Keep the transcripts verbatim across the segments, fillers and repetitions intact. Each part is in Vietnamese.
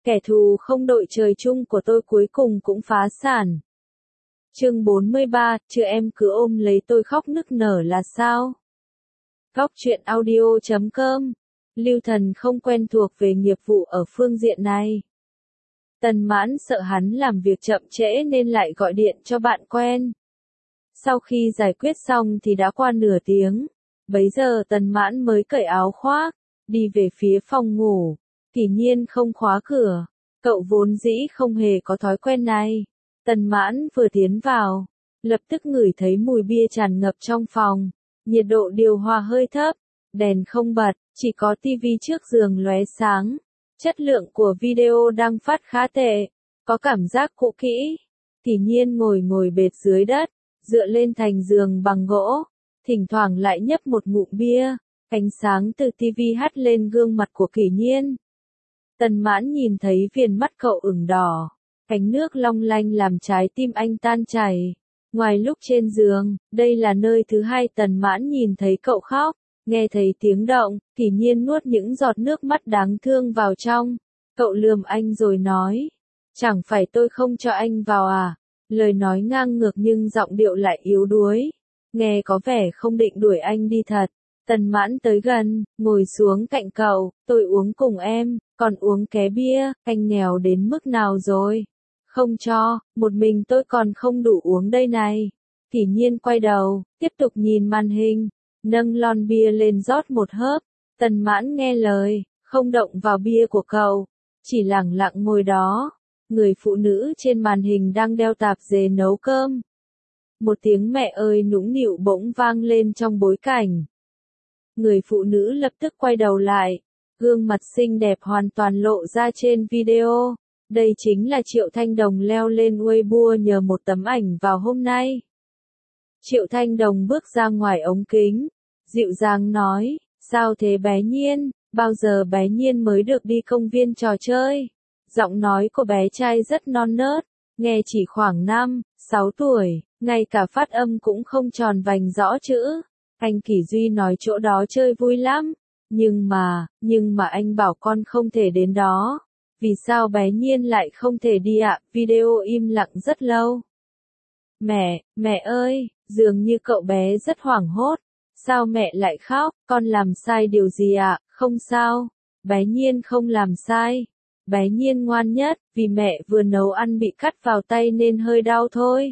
Kẻ thù không đội trời chung của tôi cuối cùng cũng phá sản. Chương bốn mươi ba, chứ em cứ ôm lấy tôi khóc nức nở là sao? Góc truyện audio chấm com. Lưu Thần không quen thuộc về nghiệp vụ ở phương diện này. Tần Mãn sợ hắn làm việc chậm trễ nên lại gọi điện cho bạn quen. Sau khi giải quyết xong thì đã qua nửa tiếng. Bấy giờ Tần Mãn mới cởi áo khoác, đi về phía phòng ngủ. Kỷ Nhiên không khóa cửa. Cậu vốn dĩ không hề có thói quen này. Tần Mãn vừa tiến vào, lập tức ngửi thấy mùi bia tràn ngập trong phòng. Nhiệt độ điều hòa hơi thấp, đèn không bật, chỉ có tivi trước giường lóe sáng. Chất lượng của video đang phát khá tệ, có cảm giác cũ kỹ. Kỷ Nhiên ngồi ngồi bệt dưới đất, dựa lên thành giường bằng gỗ, thỉnh thoảng lại nhấp một ngụm bia. Ánh sáng từ tivi hắt lên gương mặt của Kỷ Nhiên. Tần Mãn nhìn thấy viền mắt cậu ửng đỏ, cánh nước long lanh làm trái tim anh tan chảy. Ngoài lúc trên giường, đây là nơi thứ hai Tần Mãn nhìn thấy cậu khóc. Nghe thấy tiếng động, Kỷ Nhiên nuốt những giọt nước mắt đáng thương vào trong. Cậu lườm anh rồi nói, chẳng phải tôi không cho anh vào à? Lời nói ngang ngược nhưng giọng điệu lại yếu đuối. Nghe có vẻ không định đuổi anh đi thật. Tần Mãn tới gần, ngồi xuống cạnh cậu, tôi uống cùng em, còn uống ké bia, anh nghèo đến mức nào rồi? Không cho, một mình tôi còn không đủ uống đây này. Kỷ Nhiên quay đầu, tiếp tục nhìn màn hình, nâng lon bia lên rót một hớp. Tần Mãn nghe lời, không động vào bia của cậu, chỉ lẳng lặng ngồi đó. Người phụ nữ trên màn hình đang đeo tạp dề nấu cơm. Một tiếng mẹ ơi nũng nịu bỗng vang lên trong bối cảnh. Người phụ nữ lập tức quay đầu lại, gương mặt xinh đẹp hoàn toàn lộ ra trên video. Đây chính là Triệu Thanh Đồng leo lên Weibo nhờ một tấm ảnh vào hôm nay. Triệu Thanh Đồng bước ra ngoài ống kính, dịu dàng nói, sao thế bé Nhiên, bao giờ bé Nhiên mới được đi công viên trò chơi? Giọng nói của bé trai rất non nớt, nghe chỉ khoảng năm, sáu tuổi, ngay cả phát âm cũng không tròn vành rõ chữ. Anh Kỷ Duy nói chỗ đó chơi vui lắm, nhưng mà, nhưng mà anh bảo con không thể đến đó. Vì sao bé Nhiên lại không thể đi ạ? Video im lặng rất lâu. Mẹ, mẹ ơi, dường như cậu bé rất hoảng hốt. Sao mẹ lại khóc? Con làm sai điều gì ạ? Không sao. Bé Nhiên không làm sai. Bé Nhiên ngoan nhất, vì mẹ vừa nấu ăn bị cắt vào tay nên hơi đau thôi.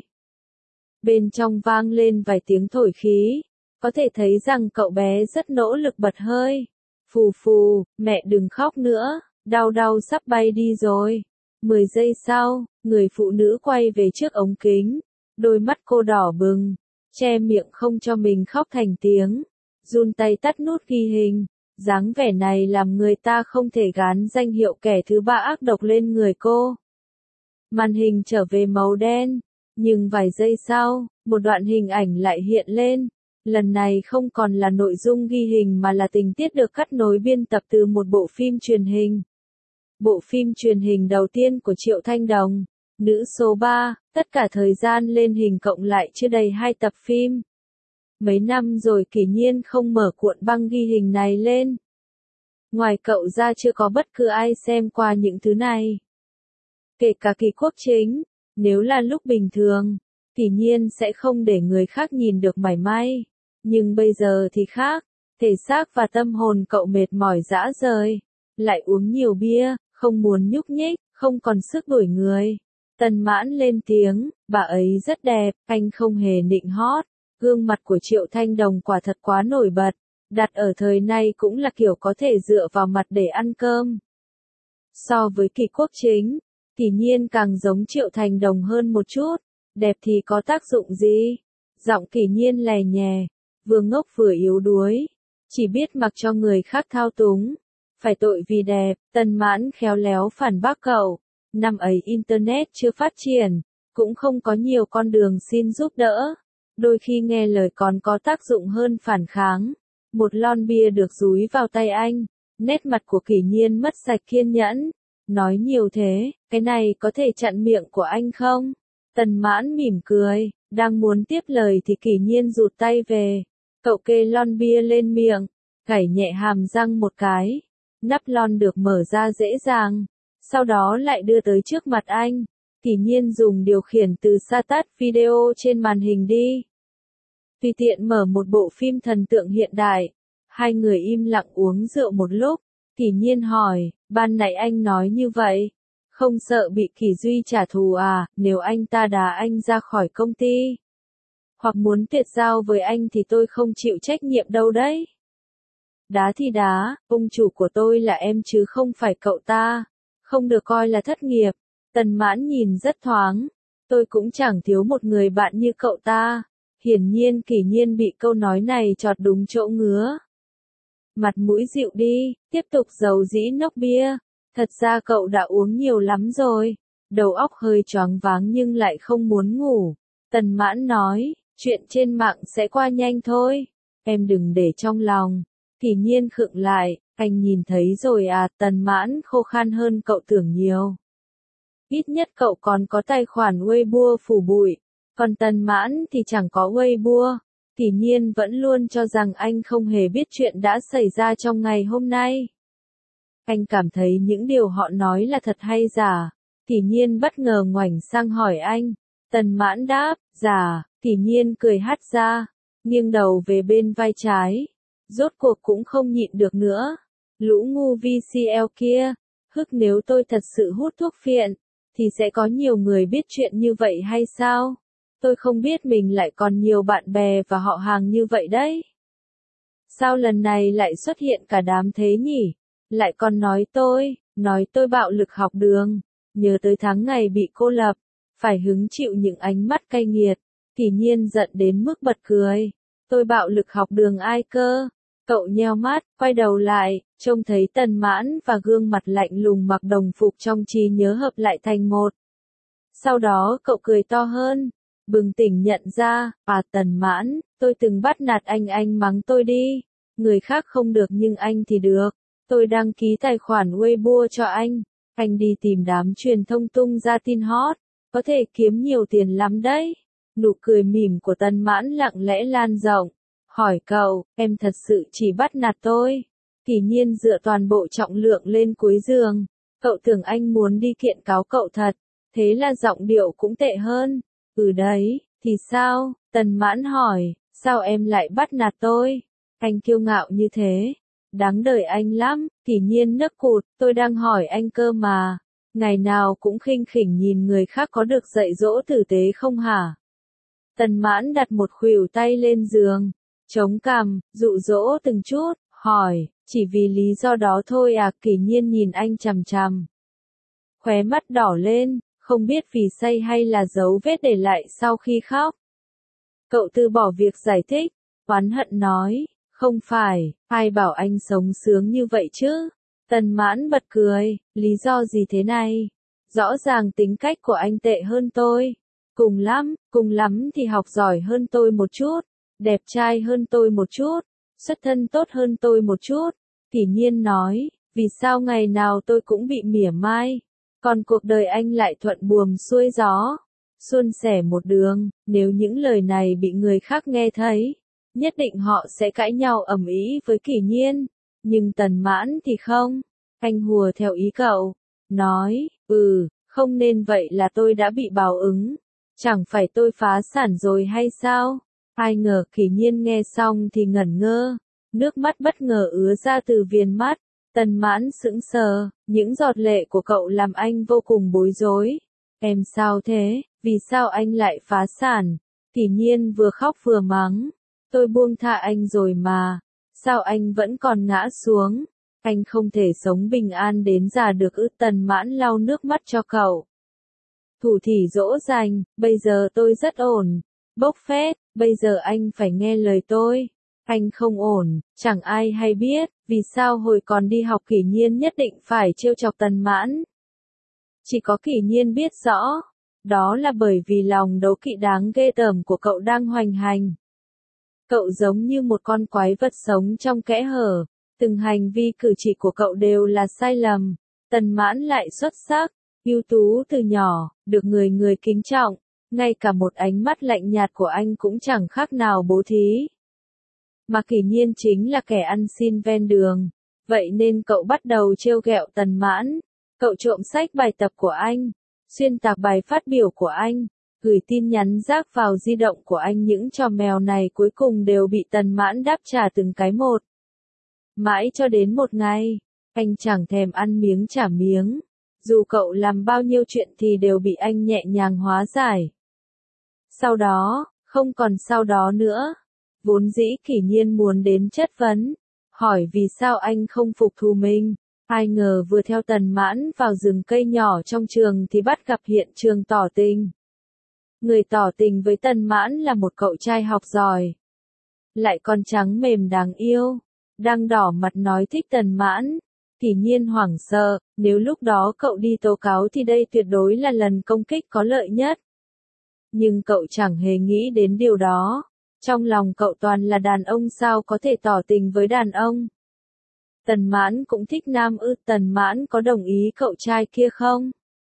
Bên trong vang lên vài tiếng thổi khí. Có thể thấy rằng cậu bé rất nỗ lực bật hơi. Phù phù, mẹ đừng khóc nữa, đau đau sắp bay đi rồi. Mười giây sau, người phụ nữ quay về trước ống kính. Đôi mắt cô đỏ bừng, che miệng không cho mình khóc thành tiếng. Run tay tắt nút ghi hình. Dáng vẻ này làm người ta không thể gán danh hiệu kẻ thứ ba ác độc lên người cô. Màn hình trở về màu đen. Nhưng vài giây sau, một đoạn hình ảnh lại hiện lên. Lần này không còn là nội dung ghi hình mà là tình tiết được cắt nối biên tập từ một bộ phim truyền hình. Bộ phim truyền hình đầu tiên của Triệu Thanh Đồng, nữ số ba, tất cả thời gian lên hình cộng lại chưa đầy hai tập phim. Mấy năm rồi Kỷ Nhiên không mở cuộn băng ghi hình này lên. Ngoài cậu ra chưa có bất cứ ai xem qua những thứ này. Kể cả Kỳ Quốc Chính, nếu là lúc bình thường, Kỷ Nhiên sẽ không để người khác nhìn được mảy may. Nhưng bây giờ thì khác, thể xác và tâm hồn cậu mệt mỏi rã rời, lại uống nhiều bia, không muốn nhúc nhích, không còn sức đuổi người. Tần Mãn lên tiếng, bà ấy rất đẹp, anh không hề nịnh hót. Gương mặt của Triệu Thanh Đồng quả thật quá nổi bật, đặt ở thời này cũng là kiểu có thể dựa vào mặt để ăn cơm. So với Kỳ Quốc Chính, Kỷ Nhiên càng giống Triệu Thanh Đồng hơn một chút, đẹp thì có tác dụng gì? Giọng Kỷ Nhiên lè nhè, vừa ngốc vừa yếu đuối, chỉ biết mặc cho người khác thao túng, phải tội vì đẹp. Tần Mãn khéo léo phản bác cậu, năm ấy Internet chưa phát triển, cũng không có nhiều con đường xin giúp đỡ. Đôi khi nghe lời còn có tác dụng hơn phản kháng. Một lon bia được dúi vào tay anh, nét mặt của Kỷ Nhiên mất sạch kiên nhẫn. Nói nhiều thế, cái này có thể chặn miệng của anh không? Tần Mãn mỉm cười, đang muốn tiếp lời thì Kỷ Nhiên rụt tay về. Cậu kê lon bia lên miệng, gảy nhẹ hàm răng một cái. Nắp lon được mở ra dễ dàng. sau đó lại đưa tới trước mặt anh. Kỷ Nhiên dùng điều khiển từ xa tắt video trên màn hình đi. Tùy tiện mở một bộ phim thần tượng hiện đại. Hai người im lặng uống rượu một lúc. Kỷ Nhiên hỏi, ban nãy anh nói như vậy, không sợ bị Kỷ Duy trả thù à, nếu anh ta đá anh ra khỏi công ty, hoặc muốn tuyệt giao với anh thì tôi không chịu trách nhiệm đâu đấy. Đá thì đá, ông chủ của tôi là em chứ không phải cậu ta, không được coi là thất nghiệp. Tần Mãn nhìn rất thoáng, tôi cũng chẳng thiếu một người bạn như cậu ta. Hiển nhiên Kỷ Nhiên bị câu nói này chọt đúng chỗ ngứa. Mặt mũi dịu đi, tiếp tục giấu dĩ nốc bia. Thật ra cậu đã uống nhiều lắm rồi, đầu óc hơi choáng váng nhưng lại không muốn ngủ. Tần Mãn nói, chuyện trên mạng sẽ qua nhanh thôi, em đừng để trong lòng. Kỷ Nhiên khựng lại, anh nhìn thấy rồi à, Tần Mãn khô khan hơn cậu tưởng nhiều. Ít nhất cậu còn có tài khoản Weibo phủ bụi, còn Tần Mãn thì chẳng có Weibo. Kỷ Nhiên vẫn luôn cho rằng anh không hề biết chuyện đã xảy ra trong ngày hôm nay. Anh cảm thấy những điều họ nói là thật hay giả. Kỷ Nhiên bất ngờ ngoảnh sang hỏi anh. Tần Mãn đáp, giả. Kỷ Nhiên cười hắt ra, nghiêng đầu về bên vai trái. Rốt cuộc cũng không nhịn được nữa. Lũ ngu vê xê lờ kia, hức nếu tôi thật sự hút thuốc phiện, thì sẽ có nhiều người biết chuyện như vậy hay sao? Tôi không biết mình lại còn nhiều bạn bè và họ hàng như vậy đấy. Sao lần này lại xuất hiện cả đám thế nhỉ? Lại còn nói tôi, nói tôi bạo lực học đường, nhớ tới tháng ngày bị cô lập, phải hứng chịu những ánh mắt cay nghiệt. Kỷ Nhiên giận đến mức bật cười. Tôi bạo lực học đường ai cơ? Cậu nheo mắt, quay đầu lại, trông thấy Tần Mãn và gương mặt lạnh lùng mặc đồng phục trong trí nhớ hợp lại thành một. Sau đó cậu cười to hơn, bừng tỉnh nhận ra, à Tần Mãn, tôi từng bắt nạt anh anh mắng tôi đi. Người khác không được nhưng anh thì được. Tôi đăng ký tài khoản Weibo cho anh. Anh đi tìm đám truyền thông tung ra tin hot, có thể kiếm nhiều tiền lắm đấy. Nụ cười mỉm của Tần Mãn lặng lẽ lan rộng. Hỏi cậu, em thật sự chỉ bắt nạt tôi? Kỷ Nhiên dựa toàn bộ trọng lượng lên cuối giường. Cậu tưởng anh muốn đi kiện cáo cậu thật, thế là giọng điệu cũng tệ hơn. Ừ đấy, thì sao? Tần Mãn hỏi, sao em lại bắt nạt tôi? Anh kiêu ngạo như thế. Đáng đời anh lắm. Kỷ Nhiên nấc cụt, tôi đang hỏi anh cơ mà. Ngày nào cũng khinh khỉnh nhìn người khác có được dạy dỗ tử tế không hả? Tần Mãn đặt một khuỷu tay lên giường, chống cằm, dụ dỗ từng chút, hỏi, chỉ vì lý do đó thôi à? Kỷ Nhiên nhìn anh chằm chằm. Khóe mắt đỏ lên, không biết vì say hay là dấu vết để lại sau khi khóc. Cậu từ bỏ việc giải thích, oán hận nói, không phải, ai bảo anh sống sướng như vậy chứ? Tần Mãn bật cười, lý do gì thế này? Rõ ràng tính cách của anh tệ hơn tôi. Cùng lắm, cùng lắm thì học giỏi hơn tôi một chút, đẹp trai hơn tôi một chút, xuất thân tốt hơn tôi một chút. Kỷ Nhiên nói, vì sao ngày nào tôi cũng bị mỉa mai, còn cuộc đời anh lại thuận buồm xuôi gió, suôn sẻ một đường. Nếu những lời này bị người khác nghe thấy, nhất định họ sẽ cãi nhau ầm ĩ với Kỷ Nhiên, nhưng Tần Mãn thì không. Anh hùa theo ý cậu, nói, ừ, không nên vậy là tôi đã bị báo ứng. Chẳng phải tôi phá sản rồi hay sao? Ai ngờ Kỷ Nhiên nghe xong thì ngẩn ngơ, nước mắt bất ngờ ứa ra từ viền mắt. Tần Mãn sững sờ, những giọt lệ của cậu làm anh vô cùng bối rối. Em sao thế? Vì sao anh lại phá sản? Kỷ Nhiên vừa khóc vừa mắng. Tôi buông tha anh rồi mà. Sao anh vẫn còn ngã xuống? Anh không thể sống bình an đến già được ư? Tần Mãn lau nước mắt cho cậu. Thủ thỉ dỗ dành, bây giờ tôi rất ổn. Bốc phét, bây giờ anh phải nghe lời tôi. Anh không ổn, chẳng ai hay biết, vì sao hồi còn đi học Kỷ Nhiên nhất định phải trêu chọc Tần Mãn. Chỉ có Kỷ Nhiên biết rõ, đó là bởi vì lòng đố kỵ đáng ghê tởm của cậu đang hoành hành. Cậu giống như một con quái vật sống trong kẽ hở, từng hành vi cử chỉ của cậu đều là sai lầm. Tần Mãn lại xuất sắc, ưu tú từ nhỏ, được người người kính trọng, ngay cả một ánh mắt lạnh nhạt của anh cũng chẳng khác nào bố thí. Mà Kỷ Nhiên chính là kẻ ăn xin ven đường, vậy nên cậu bắt đầu trêu ghẹo Tần Mãn. Cậu trộm sách bài tập của anh, xuyên tạc bài phát biểu của anh, gửi tin nhắn rác vào di động của anh, những trò mèo này cuối cùng đều bị Tần Mãn đáp trả từng cái một. Mãi cho đến một ngày, anh chẳng thèm ăn miếng trả miếng, dù cậu làm bao nhiêu chuyện thì đều bị anh nhẹ nhàng hóa giải. Sau đó, không còn sau đó nữa, vốn dĩ Kỷ Nhiên muốn đến chất vấn, hỏi vì sao anh không phục thù mình. Ai ngờ vừa theo Tần Mãn vào rừng cây nhỏ trong trường thì bắt gặp hiện trường tỏ tình. Người tỏ tình với Tần Mãn là một cậu trai học giỏi, lại còn trắng mềm đáng yêu, đang đỏ mặt nói thích Tần Mãn. Kỷ Nhiên hoảng sợ, nếu lúc đó cậu đi tố cáo thì đây tuyệt đối là lần công kích có lợi nhất. Nhưng cậu chẳng hề nghĩ đến điều đó, trong lòng cậu toàn là đàn ông, sao có thể tỏ tình với đàn ông. Tần Mãn cũng thích nam ư? Tần Mãn có đồng ý cậu trai kia không?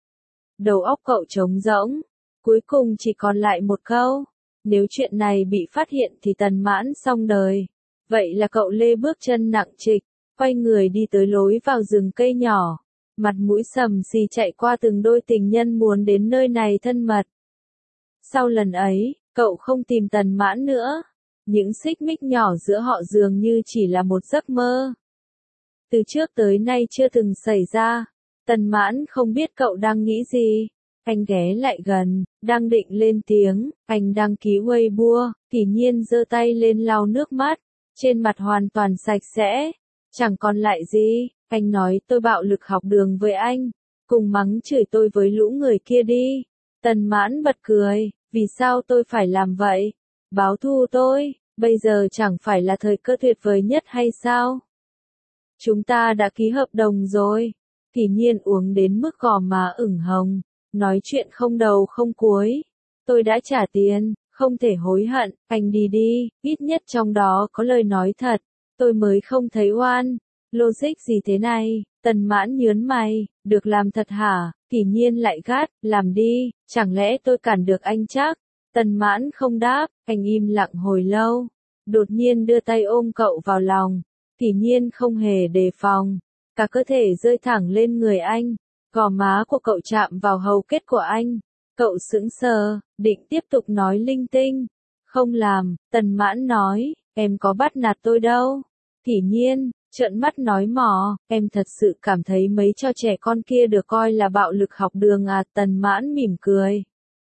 Đầu óc cậu trống rỗng, cuối cùng chỉ còn lại một câu, nếu chuyện này bị phát hiện thì Tần Mãn xong đời. Vậy là cậu lê bước chân nặng trịch, quay người đi tới lối vào rừng cây nhỏ, mặt mũi sầm xì chạy qua từng đôi tình nhân muốn đến nơi này thân mật. Sau lần ấy, cậu không tìm Tần Mãn nữa, những xích mích nhỏ giữa họ dường như chỉ là một giấc mơ. Từ trước tới nay chưa từng xảy ra. Tần Mãn không biết cậu đang nghĩ gì. Anh ghé lại gần, đang định lên tiếng, anh đăng ký Weibo, Kỷ Nhiên giơ tay lên lau nước mắt, trên mặt hoàn toàn sạch sẽ, chẳng còn lại gì. Anh nói tôi bạo lực học đường với anh, cùng mắng chửi tôi với lũ người kia đi. Tần Mãn bật cười, vì sao tôi phải làm vậy? Báo thù tôi, bây giờ chẳng phải là thời cơ tuyệt vời nhất hay sao? Chúng ta đã ký hợp đồng rồi. Kỷ Nhiên uống đến mức gò má ửng hồng, nói chuyện không đầu không cuối. Tôi đã trả tiền, không thể hối hận, anh đi đi, ít nhất trong đó có lời nói thật, tôi mới không thấy oan. Logic gì thế này? Tần Mãn nhớn mày, được làm thật hả? Kỷ Nhiên lại gắt, làm đi, chẳng lẽ tôi cản được anh chắc? Tần Mãn không đáp, anh im lặng hồi lâu, đột nhiên đưa tay ôm cậu vào lòng. Kỷ Nhiên không hề đề phòng, cả cơ thể rơi thẳng lên người anh, gò má của cậu chạm vào hầu kết của anh. Cậu sững sờ, định tiếp tục nói linh tinh. Không làm, Tần Mãn nói, em có bắt nạt tôi đâu. Kỷ Nhiên trợn mắt nói mò, em thật sự cảm thấy mấy trò trẻ con kia được coi là bạo lực học đường à? Tần Mãn mỉm cười.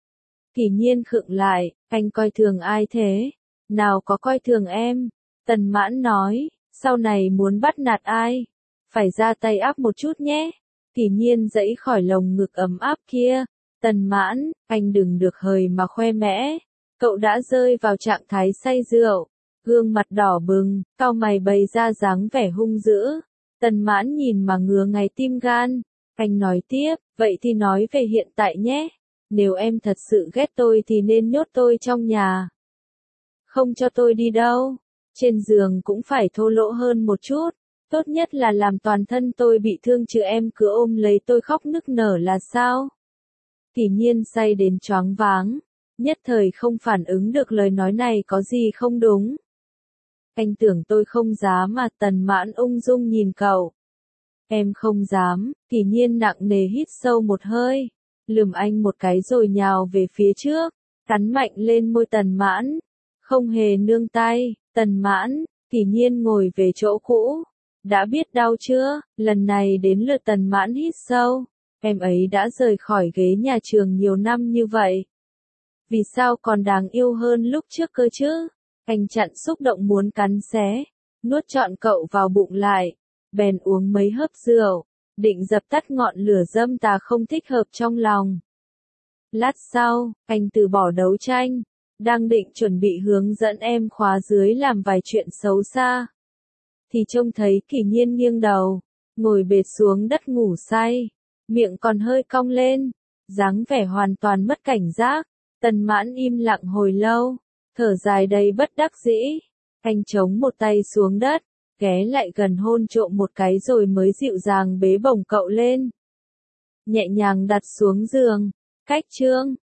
Kỷ Nhiên khựng lại, anh coi thường ai thế? Nào có coi thường em. Tần Mãn nói, sau này muốn bắt nạt ai, phải ra tay áp một chút nhé. Kỷ Nhiên dãy khỏi lồng ngực ấm áp kia. Tần Mãn, anh đừng được hời mà khoe mẽ. Cậu đã rơi vào trạng thái say rượu, gương mặt đỏ bừng, cau mày bày ra dáng vẻ hung dữ. Tần Mãn nhìn mà ngứa ngáy tim gan. Anh nói tiếp, vậy thì nói về hiện tại nhé. Nếu em thật sự ghét tôi thì nên nhốt tôi trong nhà, không cho tôi đi đâu. Trên giường cũng phải thô lỗ hơn một chút, tốt nhất là làm toàn thân tôi bị thương chứ em cứ ôm lấy tôi khóc nức nở là sao? Kỷ Nhiên say đến choáng váng, nhất thời không phản ứng được lời nói này có gì không đúng. Anh tưởng tôi không dám mà? Tần Mãn ung dung nhìn cậu. Em không dám. Kỷ Nhiên nặng nề hít sâu một hơi, lườm anh một cái rồi nhào về phía trước, cắn mạnh lên môi Tần Mãn, không hề nương tay. Tần Mãn, Kỷ Nhiên ngồi về chỗ cũ. Đã biết đau chưa? Lần này đến lượt Tần Mãn hít sâu. Em ấy đã rời khỏi ghế nhà trường nhiều năm như vậy, vì sao còn đáng yêu hơn lúc trước cơ chứ? Anh chặn xúc động muốn cắn xé, nuốt trọn cậu vào bụng lại, bèn uống mấy hớp rượu, định dập tắt ngọn lửa dâm tà không thích hợp trong lòng. Lát sau, anh từ bỏ đấu tranh, đang định chuẩn bị hướng dẫn em khóa dưới làm vài chuyện xấu xa, thì trông thấy Kỷ Nhiên nghiêng đầu, ngồi bệt xuống đất ngủ say, miệng còn hơi cong lên, dáng vẻ hoàn toàn mất cảnh giác. Tần Mãn im lặng hồi lâu, thở dài đầy bất đắc dĩ. Anh chống một tay xuống đất, ghé lại gần hôn trộm một cái rồi mới dịu dàng bế bổng cậu lên, nhẹ nhàng đặt xuống giường. Cách chương